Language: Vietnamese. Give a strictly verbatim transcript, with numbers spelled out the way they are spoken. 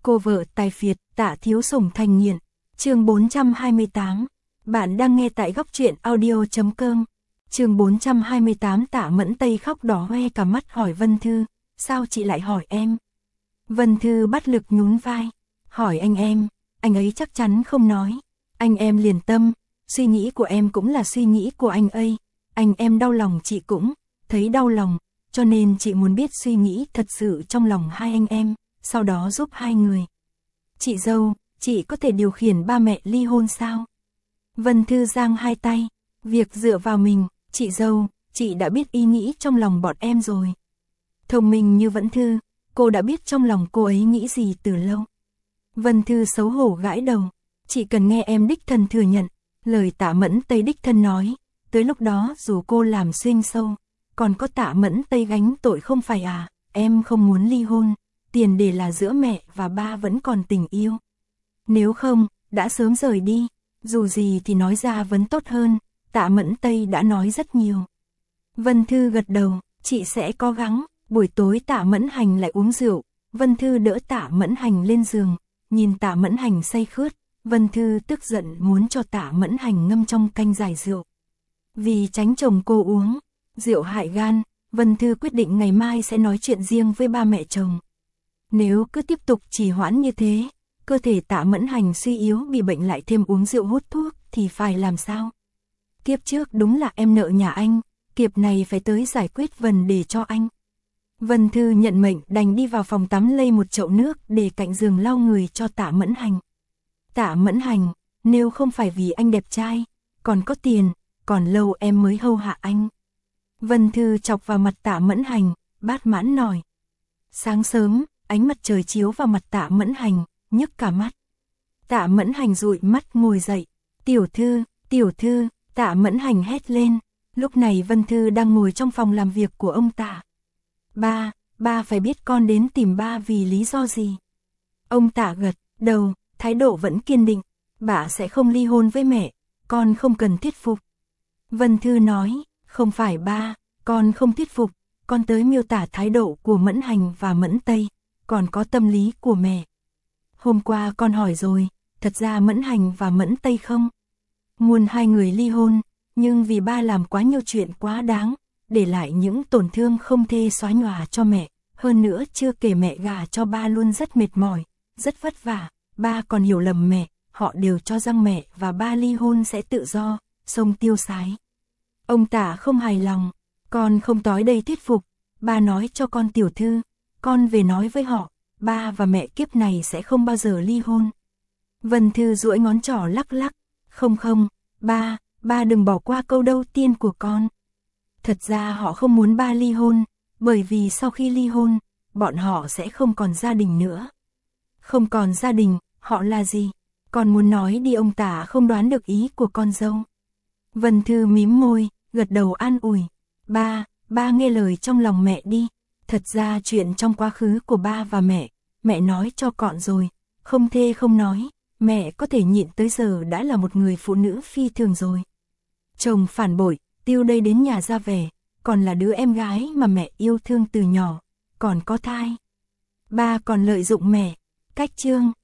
Cô vợ tài phiệt, Tạ Thiếu Sủng thành nghiện. Chương bốn trăm hai mươi tám. Bạn đang nghe tại góc truyện audio chấm com. Chương bốn trăm hai mươi tám. Tạ Mẫn Tây khóc đỏ hoe cả mắt hỏi Vân Thư, sao chị lại hỏi em? Vân Thư bắt lực nhún vai, hỏi anh em, anh ấy chắc chắn không nói. Anh em liền tâm, suy nghĩ của em cũng là suy nghĩ của anh ấy. Anh em đau lòng chị cũng thấy đau lòng, cho nên chị muốn biết suy nghĩ thật sự trong lòng hai anh em, sau đó giúp hai người. Chị dâu, chị có thể điều khiển ba mẹ ly hôn sao? Vân Thư giang hai tay, việc dựa vào mình. Chị dâu, chị đã biết ý nghĩ trong lòng bọn em rồi. Thông minh như Vẫn Thư, cô đã biết trong lòng cô ấy nghĩ gì từ lâu. Vân Thư xấu hổ gãi đầu, chỉ cần nghe em đích thân thừa nhận, lời Tạ Mẫn Tây đích thân nói, tới lúc đó dù cô làm xuyên sâu, còn có Tạ Mẫn Tây gánh tội không phải à, em không muốn ly hôn, tiền đề là giữa mẹ và ba vẫn còn tình yêu. Nếu không, đã sớm rời đi, dù gì thì nói ra vẫn tốt hơn, Tạ Mẫn Tây đã nói rất nhiều. Vân Thư gật đầu, chị sẽ cố gắng. Buổi tối Tạ Mẫn Hành lại uống rượu, Vân Thư đỡ Tạ Mẫn Hành lên giường, nhìn Tạ Mẫn Hành say khướt, Vân Thư tức giận muốn cho Tạ Mẫn Hành ngâm trong canh giải rượu. Vì tránh chồng cô uống rượu hại gan, Vân Thư quyết định ngày mai sẽ nói chuyện riêng với ba mẹ chồng. Nếu cứ tiếp tục trì hoãn như thế, cơ thể Tạ Mẫn Hành suy yếu bị bệnh lại thêm uống rượu hút thuốc thì phải làm sao? Kiếp trước đúng là em nợ nhà anh, kiếp này phải tới giải quyết vấn đề cho anh. Vân Thư nhận mệnh đành đi vào phòng tắm lấy một chậu nước để cạnh giường lau người cho Tạ Mẫn Hành. Tạ Mẫn Hành, nếu không phải vì anh đẹp trai, còn có tiền, còn lâu em mới hầu hạ anh. Vân Thư chọc vào mặt Tạ Mẫn Hành, bát mãn nói. Sáng sớm, ánh mặt trời chiếu vào mặt Tạ Mẫn Hành, nhức cả mắt. Tạ Mẫn Hành dụi mắt ngồi dậy. Tiểu Thư, Tiểu Thư, Tạ Mẫn Hành hét lên. Lúc này Vân Thư đang ngồi trong phòng làm việc của ông Tạ. Ba, ba phải biết con đến tìm ba vì lý do gì. Ông Tạ gật đầu, thái độ vẫn kiên định. Bà sẽ không ly hôn với mẹ, con không cần thuyết phục. Vân Thư nói, không phải ba, con không thuyết phục, con tới miêu tả thái độ của Mẫn Hành và Mẫn Tây, còn có tâm lý của mẹ. Hôm qua con hỏi rồi, thật ra Mẫn Hành và Mẫn Tây không muốn hai người ly hôn, nhưng vì ba làm quá nhiều chuyện quá đáng, để lại những tổn thương không thể xóa nhòa cho mẹ, hơn nữa chưa kể mẹ gả cho ba luôn rất mệt mỏi, rất vất vả, ba còn hiểu lầm mẹ, họ đều cho rằng mẹ và ba ly hôn sẽ tự do, xong tiêu sái. Ông Tạ không hài lòng, con không tới đây thuyết phục, ba nói cho con Tiểu Thư, con về nói với họ, ba và mẹ kiếp này sẽ không bao giờ ly hôn. Vân Thư duỗi ngón trỏ lắc lắc, không không, ba, ba đừng bỏ qua câu đầu tiên của con. Thật ra họ không muốn ba ly hôn, bởi vì sau khi ly hôn, bọn họ sẽ không còn gia đình nữa. Không còn gia đình, họ là gì? Con muốn nói đi. Ông Tạ không đoán được ý của con dâu. Vân Thư mím môi, gật đầu an ủi. Ba, ba nghe lời trong lòng mẹ đi. Thật ra chuyện trong quá khứ của ba và mẹ, mẹ nói cho con rồi, không thê không nói, mẹ có thể nhịn tới giờ đã là một người phụ nữ phi thường rồi. Chồng phản bội, tiêu đây đến nhà ra về, còn là đứa em gái mà mẹ yêu thương từ nhỏ, còn có thai. Ba còn lợi dụng mẹ, cách chương,